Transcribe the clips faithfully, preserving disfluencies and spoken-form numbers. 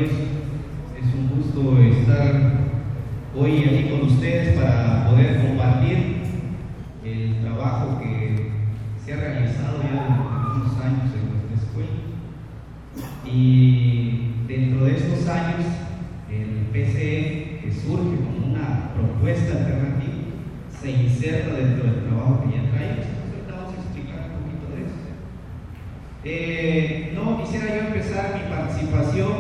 compañeros, es un gusto estar hoy aquí con ustedes para poder compartir el trabajo que se ha realizado ya durante algunos años en nuestra escuela. Y dentro de estos años, el P C E, que surge como una propuesta alternativa, se inserta dentro del trabajo que ya traemos. Entonces vamos a explicar un poquito de eso. Eh, no quisiera yo empezar mi participación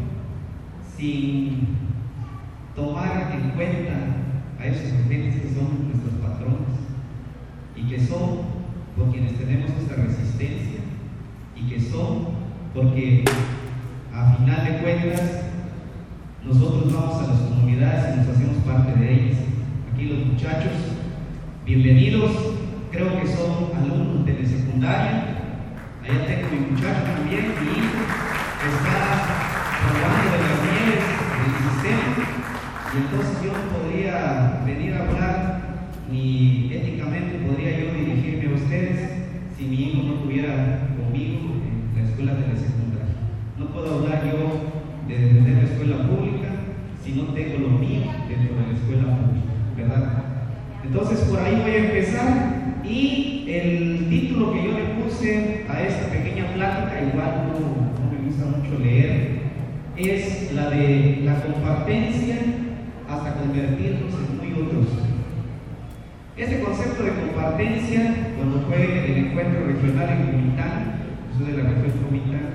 sin tomar en cuenta a esos agentes que son nuestros patrones y que son por quienes tenemos esta resistencia y que son porque a final de cuentas nosotros vamos a las comunidades y nos hacemos parte de ellas. Aquí los muchachos, bienvenidos, creo que son alumnos de la secundaria. Allá tengo mi muchacho también, mi hijo, que está probando de las mieles del sistema. Y entonces yo no podría venir a hablar, ni éticamente podría yo dirigirme a ustedes si mi hijo no estuviera conmigo en la escuela de la secundaria. No puedo hablar yo de defender la escuela pública si no tengo lo mío dentro de la escuela pública, ¿verdad? Entonces por ahí voy a empezar. Y el título que yo le puse a esta pequeña plática, igual no, no me gusta mucho leer, es la de la compartencia hasta convertirnos en muy otros. Este concepto de compartencia, cuando fue el encuentro regional en Comitán, yo soy de la región Comitán,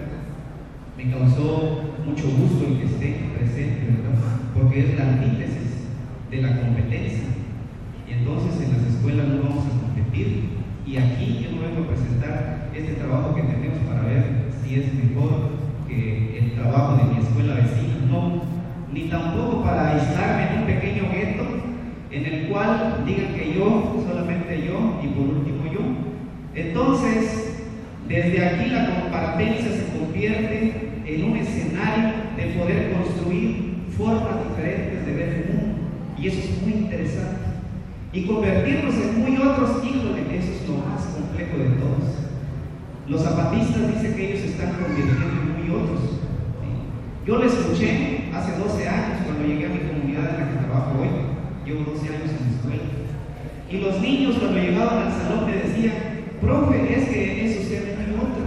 me causó mucho gusto el que esté presente, ¿verdad? Porque es la antítesis de la competencia. Y entonces en las escuelas no vamos a competir. Y aquí yo me vengo a presentar este trabajo que tenemos para ver si es mejor que el trabajo de mi escuela vecina. No, ni tampoco para aislarme en un pequeño gueto en el cual digan que yo, solamente yo, y por último yo. Entonces, desde aquí la compartencia se convierte en un escenario de poder construir formas diferentes de ver el mundo. Y eso es muy interesante. Y convertirnos en muy otros, híjole, eso es lo más complejo de todos. Los zapatistas dicen que ellos se están convirtiendo en muy otros. Yo lo escuché hace doce años cuando llegué a mi comunidad en la que trabajo hoy. Llevo doce años en la escuela. Y los niños cuando llegaban al salón me decían, profe, es que eso se ve muy otro.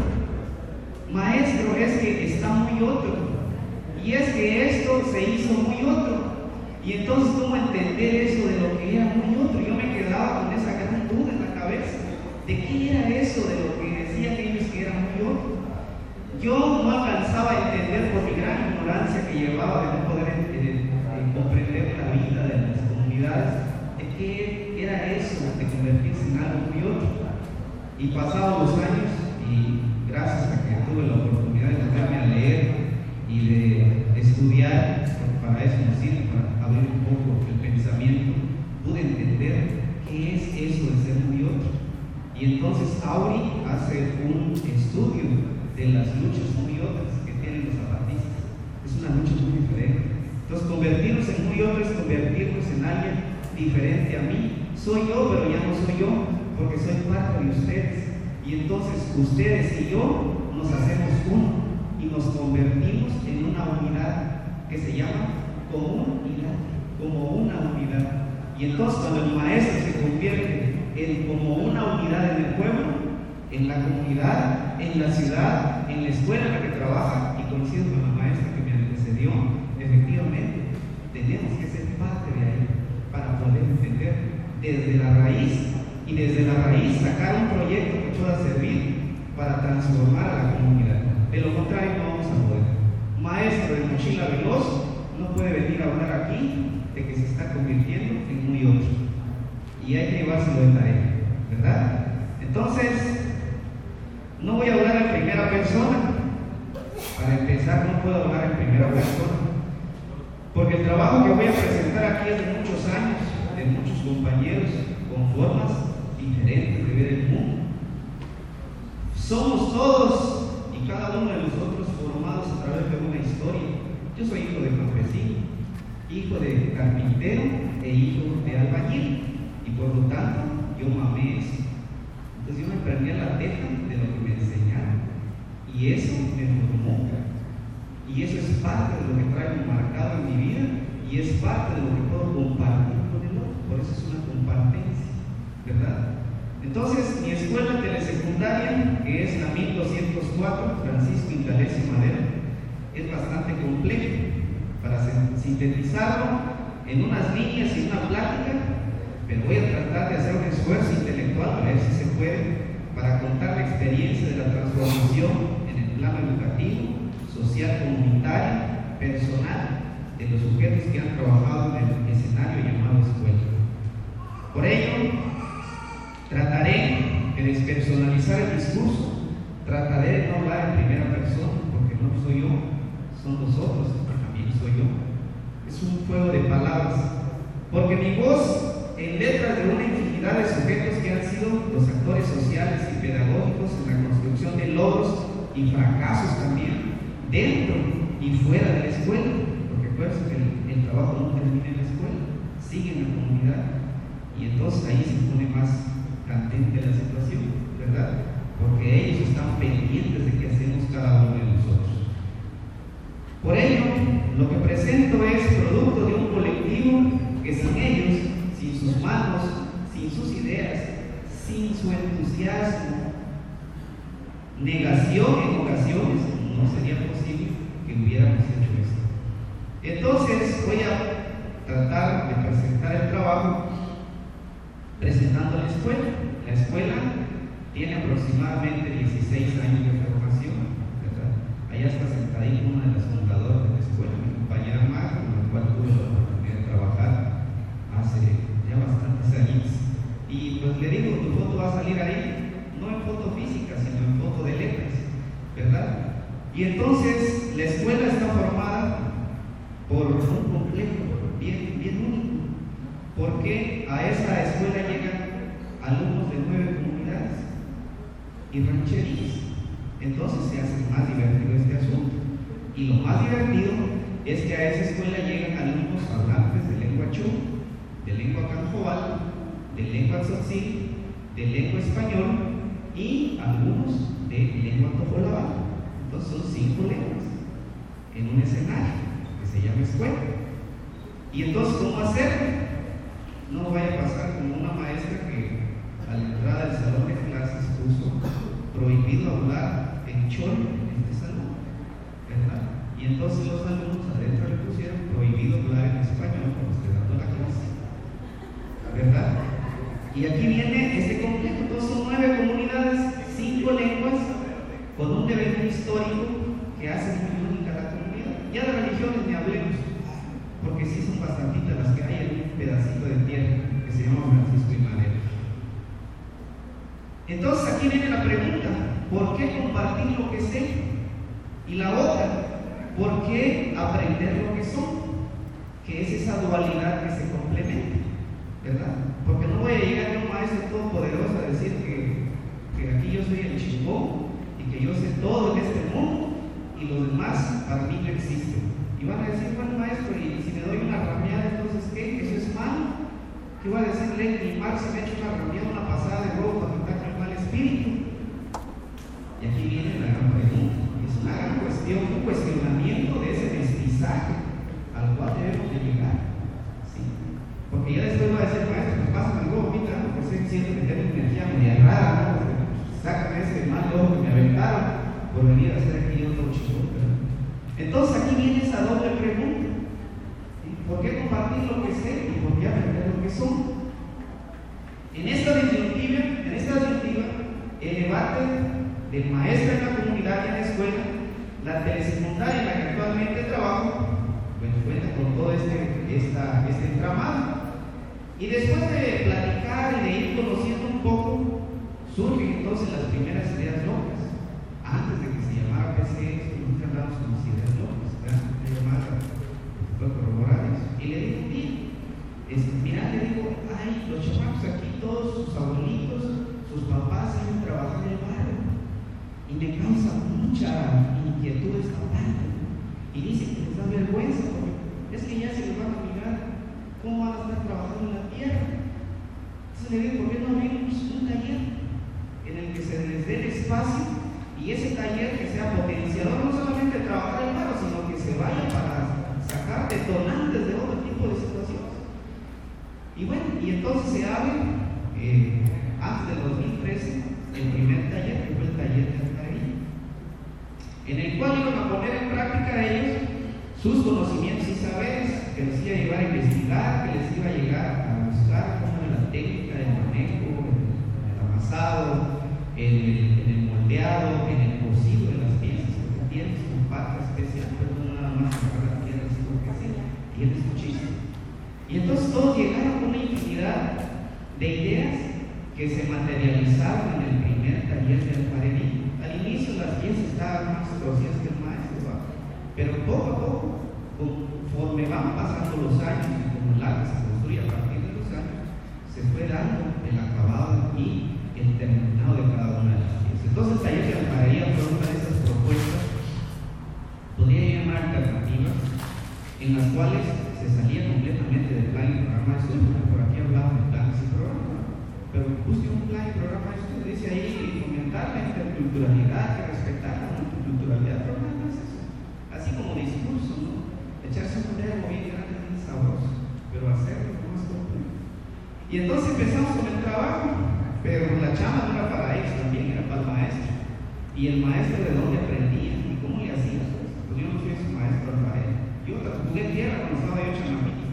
Maestro, es que está muy otro. Y es que esto se hizo muy otro. Y entonces, ¿cómo entender eso de lo que era muy otro? Yo me quedaba con esa gran duda en la cabeza. ¿De qué era eso de lo que decían ellos que era muy otro? Yo no alcanzaba a entender por mi gran ignorancia que llevaba de no poder eh, eh, comprender la vida de las comunidades, de qué era eso de convertirse en algo muy otro. Y pasados los años, y gracias a que tuve la oportunidad de ponerme a leer y de estudiar, para eso nos sirve, para abrir un poco el pensamiento, pude entender qué es eso de ser muy otro. Y entonces Auri hace un estudio de las luchas muy otras que tienen los zapatistas. Es una lucha muy diferente. Entonces convertirnos en muy otro es convertirnos en alguien diferente a mí. Soy yo, pero ya no soy yo, porque soy parte de ustedes. Y entonces ustedes y yo nos hacemos uno y nos convertimos en una unidad que se llama comunidad, como una unidad. Y entonces cuando el maestro se convierte en como una unidad en el pueblo, en la comunidad, en la ciudad, en la escuela en la que trabaja, y coincido con la maestra que me antecedió, efectivamente, tenemos que ser parte de ahí para poder entender desde la raíz y desde la raíz sacar un proyecto que pueda servir para transformar a la comunidad. De lo contrario no vamos a poder. Maestro de mochila veloz no puede venir a hablar aquí de que se está convirtiendo en muy otro. Y hay que llevárselo de tarea, ¿verdad? Entonces, no voy a hablar en primera persona. Para empezar, no puedo hablar en primera persona. Porque el trabajo que voy a presentar aquí es de muchos años, de muchos compañeros, con formas diferentes de ver el mundo. Somos todos y cada uno de nosotros formados a través de una historia. Yo soy hijo de campesino, hijo de carpintero e hijo de albañil, y por lo tanto yo mamé eso. Entonces yo me prendí a la teja de lo que me enseñaron, y eso me formó. y eso es parte de lo que traigo marcado en mi vida y es parte de lo que puedo compartir con el otro. Por eso es una compartencia, ¿verdad? Entonces, mi escuela telesecundaria, que es la mil doscientos cuatro, Francisco Indalecio Madero, es bastante complejo. Para sintetizarlo en unas líneas y una plática, pero voy a tratar de hacer un esfuerzo intelectual para ver si se puede, para contar la experiencia de la transformación en el plano educativo, social, comunitario, personal, de los sujetos que han trabajado en el escenario llamado escuela. Por ello, trataré de despersonalizar el discurso, trataré de no hablar en primera persona, porque no soy yo, son los otros, también soy yo. Es un juego de palabras, porque mi voz en letras de una infinidad de sujetos que han sido los actores sociales y pedagógicos en la construcción de logros y fracasos también, dentro y fuera de la escuela, porque acuérdense que el, el trabajo no termina en la escuela, sigue en la comunidad, y entonces ahí se pone más candente la situación, ¿verdad? Porque ellos están pendientes de qué hacemos cada uno de nosotros. Por ello, lo que presento es producto de un colectivo que sin ellos, sin sus manos, sin sus ideas, sin su entusiasmo, negación en ocasiones, no sería posible que hubiéramos hecho esto. Entonces, voy a tratar de presentar el trabajo presentando la escuela. La escuela tiene aproximadamente dieciséis años de formación, ¿verdad? Allá está sentadita una de las fundadoras de la escuela, mi compañera Mar, con la cual tuve la oportunidad de trabajar hace ya bastantes años. Y pues le digo, tu foto va a salir ahí, no en foto física, sino en foto de letras, ¿verdad? Y entonces la escuela está formada por un complejo bien, bien único, porque a esa escuela llegan alumnos de nueve comunidades y rancherías. Entonces se hace más divertido este asunto. Y lo más divertido es que a esa escuela llegan alumnos hablantes de lengua chú, de lengua canjoal, de lengua tzotzil, de lengua español y algunos de lengua tojolabal. Entonces son cinco lenguas en un escenario que se llama escuela. Y entonces, ¿cómo hacer? No vaya a pasar como una maestra que a la entrada del salón de clases puso prohibido hablar en chol en este salón, ¿verdad? Y entonces los alumnos adentro le pusieron prohibido hablar en español cuando esté dando la clase, ¿verdad? Y aquí viene este complejo. Entonces son nueve comunidades, cinco lenguas, con un evento histórico que hace muy única la comunidad. Ya de religiones ni hablemos, porque sí son bastantitas las que hay en un pedacito de tierra que se llama Francisco y Madero. Entonces aquí viene la pregunta, ¿por qué compartir lo que sé? Y la otra, ¿por qué aprender lo que son? Que es esa dualidad que se complementa, ¿verdad? Porque no voy a llegar a un maestro todopoderoso a decir que, que aquí yo soy el chingón y que yo sé todo en este mundo y los demás para mí no existen. Y van a decir, bueno maestro, y si me doy una rameada, entonces ¿qué? ¿Eso es malo? ¿Qué va a decir Lenin? Marx me ha hecho una rameada, una pasada de robo para quitarme el mal espíritu. Y aquí viene la gran pregunta. Es una gran cuestión, un cuestionamiento de ese mestizaje al cual debemos de llegar. ¿Sí? Porque ya después va a decir, maestro, pues pásame el huevo, mira, ¿no? Pues siento que tengo una energía media rara, ¿no? Sácame ese mal ojo que me aventaron por venir a hacer aquí otro chico. Entonces aquí viene esa doble pregunta. ¿Sí? ¿Por qué compartir lo que sé y por qué aprender lo que son? En esta disyuntiva, en esta disyuntiva, el debate del maestro en la comunidad y en la escuela, la telesecundaria en la que actualmente trabajo, pues cuenta con todo este, esta, este entramado. Y después de platicar y de ir conociendo un poco, surgen entonces las primeras ideas locas. Antes de que se llamara P C E, nunca hablamos con las ideas locas, me llamaba, fue corroborar eso. Y le digo, mira, es, mira, le digo, ay, los chamacos aquí, todos sus abuelitos, sus papás han trabajado en el barrio. Y me causa mucha inquietud esta parte. Y dicen que les da vergüenza, porque es que ya se les van a mirar cómo van a estar trabajando en la tierra. Entonces le digo, ¿por qué no abrimos un taller en el que se les dé el espacio y ese taller que sea potenciador no solamente de trabajar el barro, sino que se vaya para sacar detonantes de otro tipo de situaciones. Y bueno, y entonces se abre, eh, antes del dos mil trece, el primer taller, que fue el taller de alfarería, en el cual iban a poner en práctica ellos sus conocimientos y saberes, que les iba a llevar a investigar, que les iba a llegar a buscar cómo era la técnica del manejo, el amasado, en el, en el moldeado, en el cocido de las piezas, porque tienes un parte especial, pero no nada más para la piedra, sino que sí, tienes muchísimo. Y entonces todos llegaron con una infinidad de ideas que se materializaron en el primer taller de alfarería. Al inicio las piezas estaban más conocidas que el maestro, ¿va? Pero poco a poco, conforme van pasando los años, y como el arte se construye a partir de los años, se fue dando el acabado y el terminado de cada una de las piezas. Entonces el taller de alfarería fue una de esas propuestas, podría llamar alternativas, en las cuales se salía completamente del plan y programa de estudio, porque por aquí hablamos de planes y programas, pero busque un plan y programa de estudio, dice ahí fomentar la interculturalidad, que respetar la multiculturalidad, pero no es eso, así como discurso, ¿no? Echarse un dedo bien grande, bien sabroso, pero hacerlo más complejo. Y entonces empezamos con el trabajo, pero la chamba no era para ellos, también era para el maestro. Y el maestro de dónde aprendía y cómo le hacía eso. Pues yo no soy su maestro alfarero. Yo jugué en tierra cuando estaba yo chamaquito.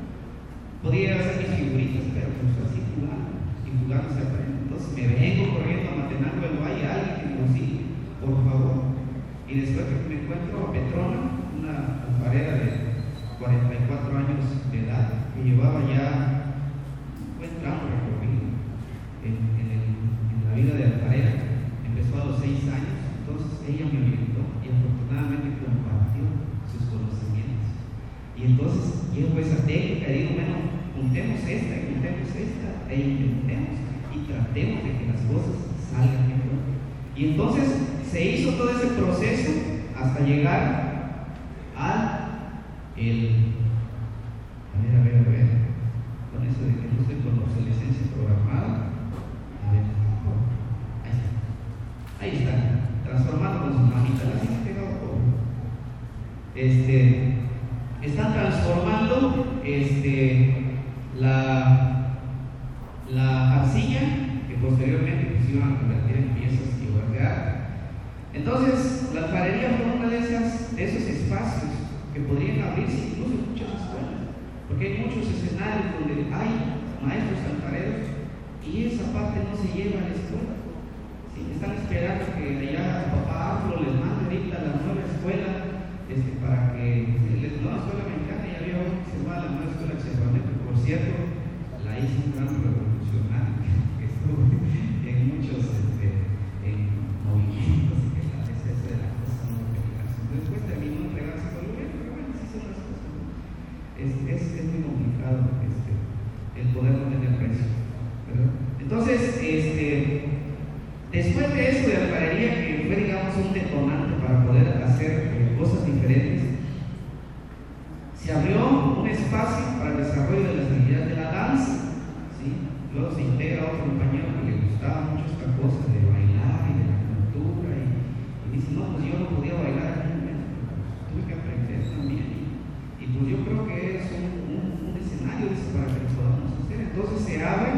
Podía hacer mis figuritas, pero pues así jugando. Y jugando se aprende. Entonces me vengo corriendo a Matenango del Valle, alguien que me consigue, por favor. Y después que me encuentro a Petrona, una alfarera de cuarenta y cuatro años de edad, que llevaba ya un buen tramo recorrido en, en, el, en la vida de alfarera. Empezó a los seis años, entonces ella me orientó y afortunadamente compartió sus conocimientos. Y entonces llevo esa técnica y digo, bueno, juntemos esta y juntemos esta e intentemos y tratemos de que las cosas salgan mejor. Y entonces se hizo todo ese proceso hasta llegar a el, a ver, a ver, a ver, con eso de que no estoy con obsolescencia programada, a ver, ahí está, ahí está, transformando con sus manitas, así se pegado todo. Este, están transformando este, la, la arcilla, que posteriormente pues, iban a convertir en piezas y guardar. Entonces, la alfarería fue uno de, esas, de esos espacios que podrían abrirse incluso en muchas escuelas, porque hay muchos escenarios donde hay maestros alfareros y esa parte no se lleva a la escuela. ¿Sí? Están esperando que allá papá Afro les mande ahorita la nueva escuela este, para que les no la escuela mexicana, y había uno que se llama la nueva escuela Chevrolet, que por cierto la hizo un gran revolucionario que estuvo en muchos este, en movimientos y que la esa de la cosa no peligrosa. Después terminó entregarse con el pero bueno, así son las cosas, ¿no? Es, es, es muy complicado este, el poder no tener precio, ¿verdad? Entonces, este, después de eso de alfarería, que fue digamos un detonante para poder hacer eh, cosas diferentes, se abrió un espacio para el desarrollo de las habilidades de la danza, ¿sí? Luego se integra otro compañero que le gustaba mucho esta cosa de bailar y de la cultura y, y dice, no, pues yo no podía bailar en un momento, pero tuve que aprender también y, y pues yo creo que es un, un, un escenario para que lo podamos hacer. Entonces se abre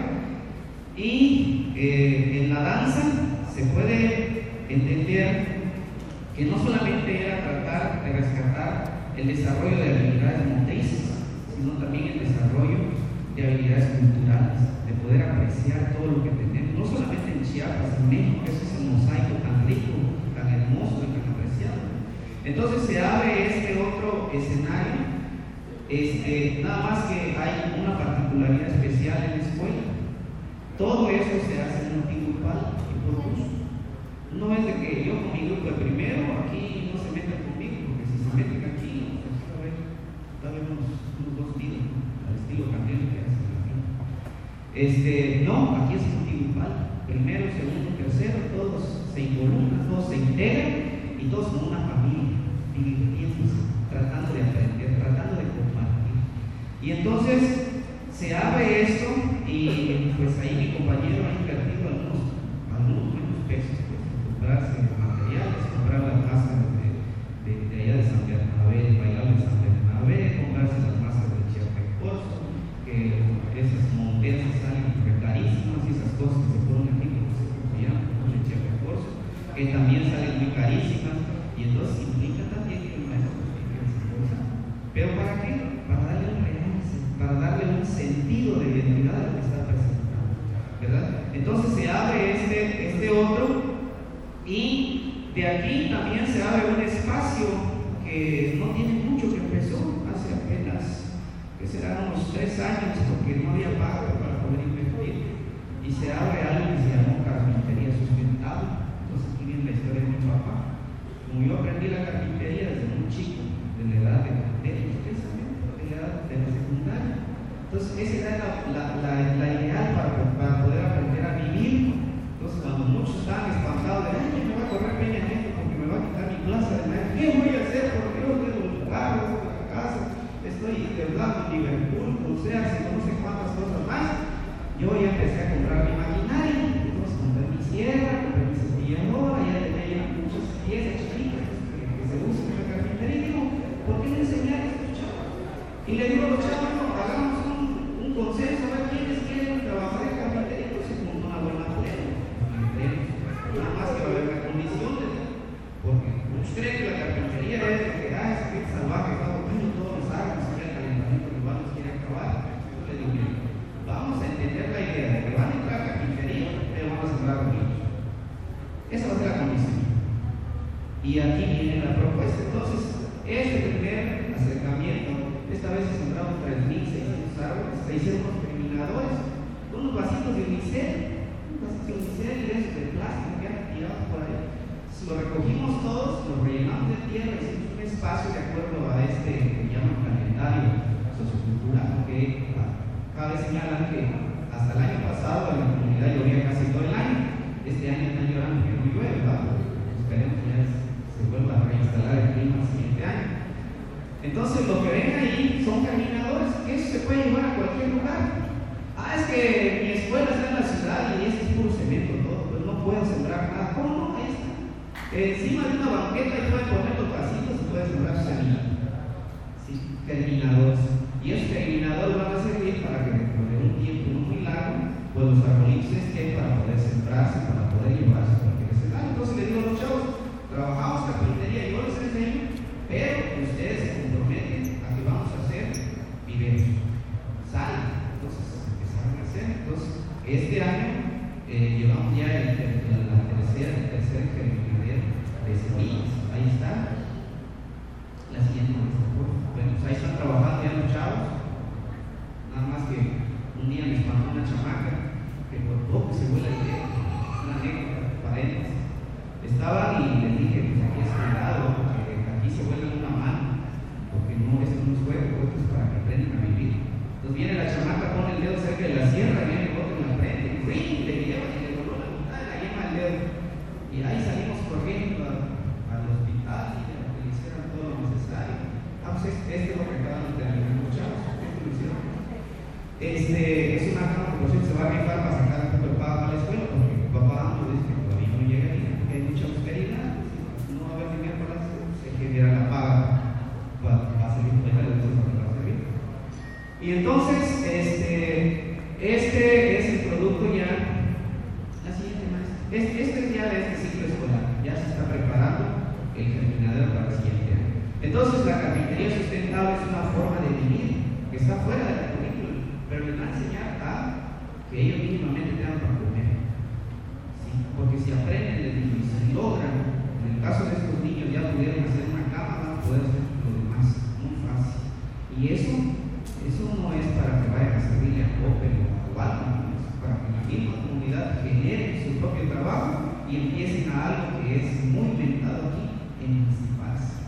y eh, en la danza se puede entender que no solamente era tratar de rescatar el desarrollo de habilidades motrices, sino también el desarrollo de habilidades culturales, de poder apreciar todo lo que tenemos, no solamente en Chiapas, en México, que ese es el mosaico tan rico, tan hermoso y tan apreciado. Entonces se abre este otro escenario, este, nada más que hay una particularidad especial en la escuela. Todo eso se hace en un tipo grupal y por gusto. No es de que yo con mi grupo de primero, aquí no se metan conmigo, porque si se meten aquí, pues a ver, dale unos, unos dos tiros, ¿no? Al estilo también que hacen aquí. Este, no, aquí es multigrupal. Primero, segundo, tercero, todos se involucran, todos se integran y todos son una familia, divirtiéndose, tratando de aprender, tratando de compartir. Y entonces se abre esto y pues ahí mi compañero ha invertido algunos, algunos buenos pesos, pues, en comprarse materiales, comprar la casa de, de, de allá de San Bernabé, muy carísimas, y entonces implica también que el maestro tiene que desembolsar. ¿Pero para qué? Para darle un realce, para darle un sentido de identidad a lo que está presentando, ¿verdad? Entonces se abre este, este otro, y de aquí también se abre un espacio que no tiene mucho, que empezó hace apenas, que serán unos tres años, porque no había pago para poder invertir, y se abre algo que se llamó carpintería sustentable. Entonces aquí viene la historia de mi papá. Como yo aprendí la carpintería desde muy chico, de la edad de, de los tres años, de la edad de la secundaria, entonces esa era la, la, la, la ideal para, para poder aprender a vivir. Entonces cuando muchos estaban espantados de, ay, me va a correr Peña Nieto porque me va a quitar mi plaza de maestro, ¿qué voy a hacer? Porque yo tengo los carros, tengo la casa, estoy endeudado en Liverpool, o sea, si no sé cuántas cosas más. Yo ya empecé a comprar mi maquinaria, entonces compré mi sierra, compré mi cepilladora, ya tenía muchas piezas chiquitas que, que se usan en la carpintería, y digo, ¿por qué no enseñar a estos chavos? Y le digo a los chavos, no, hagamos un, un consenso, a ver quiénes quieren trabajar en carpintería, entonces con una buena plena, nada más que va a haber la condición de, porque muchos creen que la carpintería es lo que ah, es que es salvaje, está bueno, todos los árboles, el calentamiento global nos quiere acabar. Yo le digo, bien, vamos a entender la idea de que van a entrar a carpintería, pero van a sembrar niños. Esa va a ser la condición. Y aquí viene la propuesta. Entonces, este primer acercamiento, esta vez se sembraron tres mil seiscientos árboles, se hicieron unos terminadores, unos vasitos de unicel, unos vasitos de unicel y de esos de plástico que han tirado por ahí. Lo recogimos todos, los rellenamos de tierra, hicimos un espacio de acuerdo a este que llaman calendario sociocultural, que cada vez señalan que hasta el año pasado en la comunidad llovía casi todo el año. Este año están llorando que no llueve, ¿verdad? Esperemos que ya se vuelva a reinstalar el clima el siguiente año. Entonces, lo que ven ahí son caminadores, que eso se puede llevar a cualquier lugar. Ah, es que mi escuela está en la ciudad y ese es puro cemento, todo, pues no puedo sembrar nada. ¿Cómo no? Ahí está. Encima de una banqueta y pueden poner los vasitos y pueden sembrar semillas. Sí, terminadores. Y esos terminadores van a servir para que dentro de un tiempo no muy largo, pues los arbolitos estén para poder sembrarse, para poder llevarse a cualquier escenario. Entonces le digo a los chavos, trabajamos carpintería, yo les enseño, pero ustedes se comprometen a que vamos a hacer viveros. Salen. Entonces empezaron a hacer. Entonces, este año eh, llevamos ya el, el, la tercera, el tercer germinadero de semillas. Ahí está. La siguiente muestra. Bueno, pues ahí están trabajando ya los chavos. Nada más que un día me espantó una chamaca que por poco se vuela el dedo, una anécdota, paréntesis. Estaban y les dije, pues aquí es cuidado, porque aquí se vuelve una mano, porque no, esto no es juego, esto es para que aprendan a vivir. Entonces viene la chamaca, pone el dedo cerca de la sierra, viene el otro en la frente, y ¡ring! Le lleva y le voló la mitad de la yema del dedo. Y ahí salimos corriendo a, al hospital y le, le hicieron todo lo necesario. Ah, pues este, este es lo que acaban de terminar los chavos, esto lo hicieron. Este, es una proporción que se va a rifar para sacar un poco de pago a la escuela, porque mi papá no dice que todavía no llega y porque hay mucha austeridad, no va a haber dinero para eso, se genera la paga para, para servir, para para servir. Y entonces, este, este es el producto ya, la siguiente más, este, este es ya de este ciclo escolar, ya se está preparando el germinadero para el siguiente año. Entonces, la carpintería sustentable es una forma de vivir que está fuera de la currícula, pero les va a enseñar a que ellos mínimamente tengan para comer. ¿Sí? Porque si aprenden desde niños, si logran, en el caso de estos niños ya pudieron hacer una cama, van a poder hacer lo demás muy fácil. Y eso, eso no es para que vayan a servirle a Coppel o a Walmart, es para que la misma comunidad genere su propio trabajo y empiecen a algo que es muy inventado aquí, emanciparse.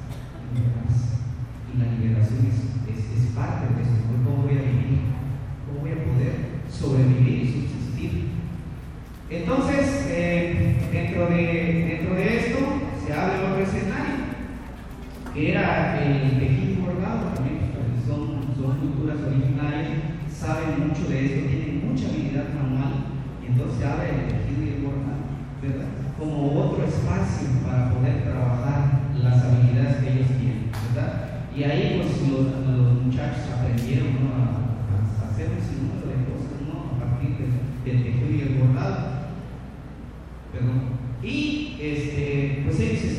Y la liberación es, es, es parte de eso. ¿Cómo voy a vivir? ¿Cómo voy a poder sobrevivir y subsistir? Entonces, eh, dentro, de, dentro de esto se abre otro escenario, que era el tejido bordado. También son, son culturas originarias, saben mucho de esto, tienen mucha habilidad manual, y entonces se abre el tejido y el bordado, ¿verdad? Como otro espacio para poder trabajar las habilidades que ellos tienen, ¿verdad? Y ahí pues los, los muchachos aprendieron, ¿no? a, a hacer un sinnúmero de cosas, ¿no? A partir de, del tejido y el bordado. Perdón. Y este, pues ellos se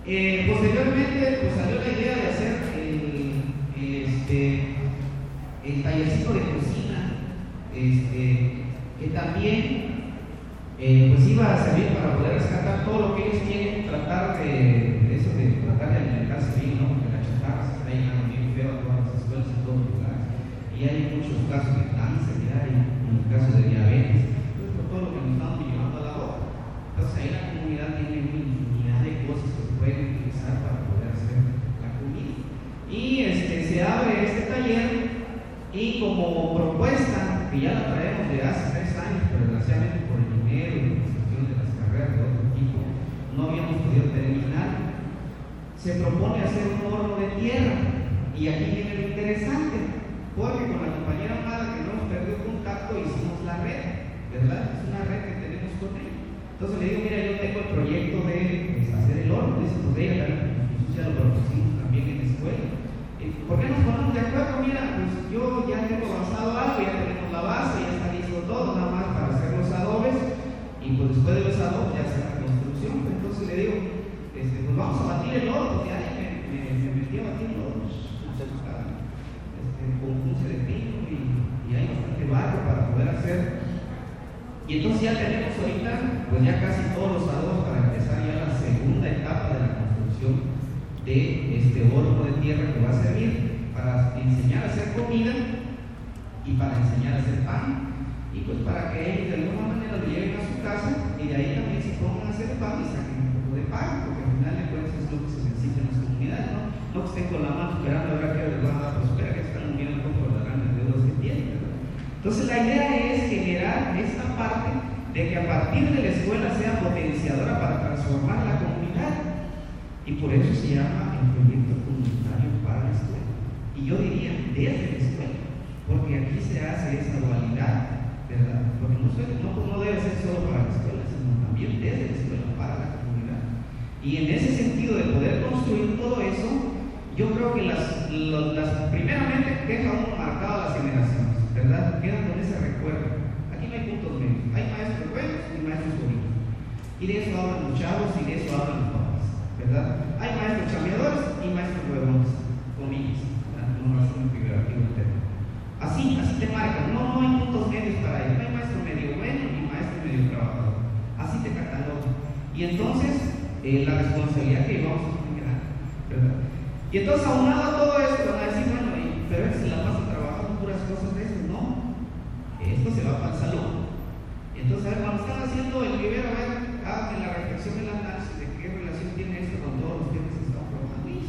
Eh, posteriormente pues salió la idea de hacer el, este, el tallercito de cocina, este, que también eh, pues iba a servir para poder rescatar todo lo que ellos quieren, tratar de, de eso, de tratar de alimentarse bien, ¿no? Porque la chatarra se está llenando bien feo a todas las escuelas en todos los lugares. Y hay muchos casos de cáncer, ya hay muchos casos de diabetes, entonces por todo lo que nos estamos llevando a la boca. Entonces ahí la comunidad tiene una infinidad de cosas que se pueden utilizar para poder hacer la comida. Y este, se abre este taller y como propuesta, que ya la traemos de hace tres años, pero desgraciadamente por el dinero y por cuestiones de las carreras de otro tipo, no habíamos podido terminar, se propone hacer un horno de tierra. Y aquí viene lo interesante, porque con la compañera Amada, que no nos perdió contacto, hicimos la red, ¿verdad? Es una red que tenemos con ella. Entonces le digo, mira, yo tengo el proyecto de pues, hacer el horno. Dice, pues ella también, nosotros ya lo propusimos también en la escuela. ¿Por qué nos ponemos de acuerdo? Mira, pues yo ya tengo avanzado algo, ya tenemos la base, ya está listo todo, nada más para hacer los adobes, y pues después de los adobes ya hacer la construcción. Entonces le digo, este, pues vamos a batir el horno, porque alguien me, me, me metí a batir el horno. Con dulce de pino y, y hay bastante barro para poder hacer. Y entonces ya tenemos ahorita pues ya casi todos los adobos para empezar ya la segunda etapa de la construcción de este horno de tierra que va a servir para enseñar a hacer comida y para enseñar a hacer pan, y pues para que ellos de alguna manera lo lleven a su casa y de ahí también se pongan a hacer pan y saquen un poco de pan, porque al final de cuentas es lo que se necesita en las comunidades, ¿no? No que estén con la mano esperando a ver que les van a dar prospera, que están viendo un poco las grandes deudas que tienen, ¿verdad? Entonces la idea es generar esta parte de que a partir de la escuela sea potenciadora para transformar la comunidad, y por eso se llama el proyecto comunitario para la escuela. Y yo diría desde la escuela, porque aquí se hace esa dualidad, ¿verdad? Porque no, no, no debe ser solo para la escuela, sino también desde la escuela para la comunidad. Y en ese sentido de poder construir todo eso, yo creo que las, las primeramente deja uno marcado las generaciones, ¿verdad? Quedan con ese recuerdo. Aquí no hay puntos medios, hay maestros buenos y maestros bonitos. Y de eso hablan los chavos y de eso hablan los papás, ¿verdad? Hay maestros cambiadores y maestros huevones, comillas, ¿verdad? No es un figurativo el tema. Así, así te marcan, no, no hay puntos medios para ellos, no hay maestro medio bueno ni maestro medio trabajador. Así te catalogan. Y entonces, eh, la responsabilidad que llevamos es muy grande, ¿verdad? Y entonces, aunado a todo esto, van a decir, bueno, pero él se la pasa trabajando puras cosas de eso. No, esto se va para el salón. Y entonces, a ver, cuando están haciendo el primero, a ver, hagan la reflexión, el análisis de qué relación tiene esto con todos los temas que están formando. Y,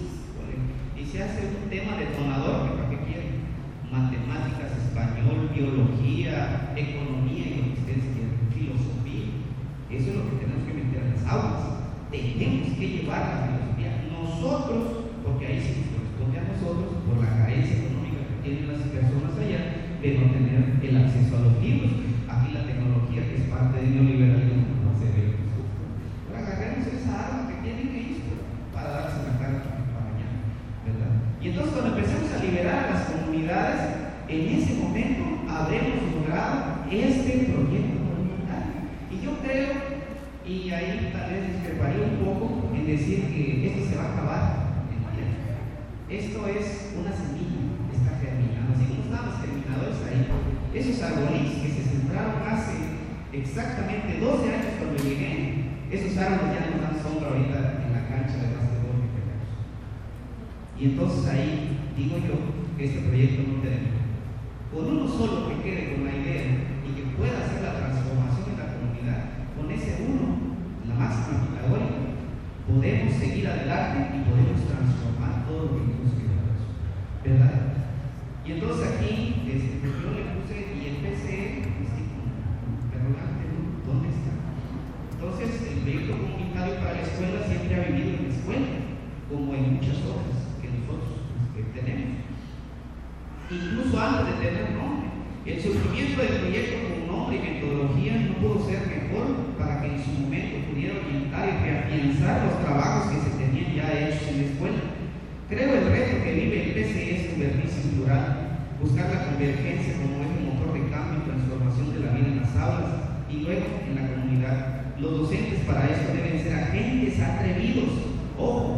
y se hace un tema detonador, que para qué quieren. Matemáticas, español, biología, economía y lo que ustedes quieren, filosofía. Eso es lo que tenemos que meter en las aulas. Tenemos que llevar la filosofía nosotros, porque ahí sí nos corresponde a nosotros, por la carencia económica que tienen las personas allá, de no tener el acceso a los libros. Aquí la tecnología, que es parte del neoliberalismo, no se ve. Pero agarremos esa arma que tienen ellos para darse la cara para mañana, ¿verdad? Y entonces, cuando empecemos a liberar a las comunidades, en ese momento habremos logrado este proyecto comunitario. Y yo creo, y ahí tal vez discreparía un poco en decir que esto se va a acabar. Esto es una semilla, está germinando, así como estaban los germinadores ahí. Esos árboles que se sembraron hace exactamente doce años cuando llegué, esos árboles ya nos dan sombra ahorita en la cancha de básquetbol que tenemos. Y entonces ahí digo yo que este proyecto no termina. Con uno solo que quede con la idea y que pueda hacer la transformación en la comunidad, con ese uno, la máxima pitagórica, podemos seguir adelante y podemos transformar todo lo que hemos creado, ¿verdad? Y entonces aquí, este, yo le puse y empecé, así como interrogante, ¿no? ¿Dónde está? Entonces, el proyecto comunitario para la escuela siempre ha vivido en la escuela, como en muchas otras que nosotros este, tenemos. Incluso antes de tener nombre, el surgimiento del proyecto con nombre y metodología no pudo ser mejor para que en su momento pudiera orientar y reafianzar los trabajos que se tenían ya hechos en la escuela. Creo el reto que vive el P C E es convertirse en plural, buscar la convergencia como eje motor de cambio y transformación de la vida en las aulas y luego en la comunidad. Los docentes para eso deben ser agentes atrevidos, ojo,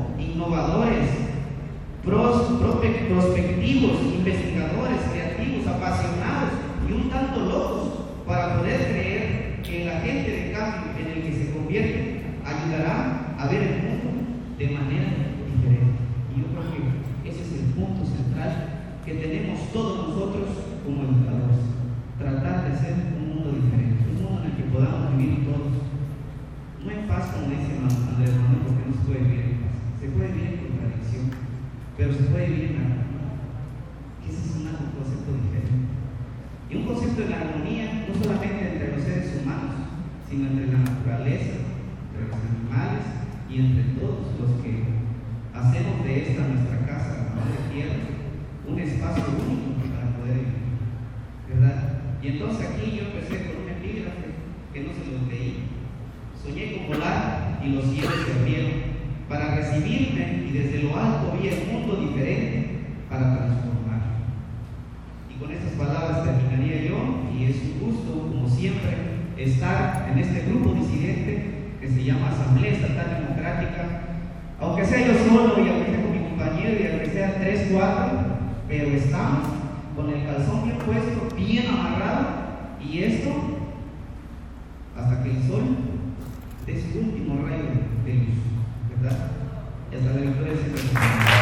investigadores, creativos, apasionados y un tanto locos para poder creer que el agente de cambio en el que se convierte ayudará a ver el mundo de manera diferente. Y yo creo que ese es el punto central que tenemos todos nosotros como educadores, tratar de hacer un mundo diferente, un mundo en el que podamos vivir todos, no en paz como dice Andrés Manuel, porque no se puede vivir en paz, se puede vivir en contradicción, pero se puede vivir en armonía, que ese es un concepto diferente. Y un concepto de la armonía no solamente entre los seres humanos, sino entre la naturaleza, entre los animales y entre todos los que hacemos de esta nuestra casa, la madre tierra, un espacio único para poder vivir, ¿verdad? Y entonces aquí yo empecé con un epígrafe que no se los leí. Soñé con volar y los cielos se abrieron para recibirme y desde lo alto vi el mundo diferente para transformar. Y con estas palabras terminaría yo, y es un gusto, como siempre, estar en este grupo disidente que se llama Asamblea Estatal Democrática, aunque sea yo solo y aunque sea con mi compañero y aunque sea tres, cuatro, pero estamos con el calzón bien puesto, bien amarrado, y esto hasta que el sol dé su último rayo de luz, ¿verdad? Y hasta la victoria siempre.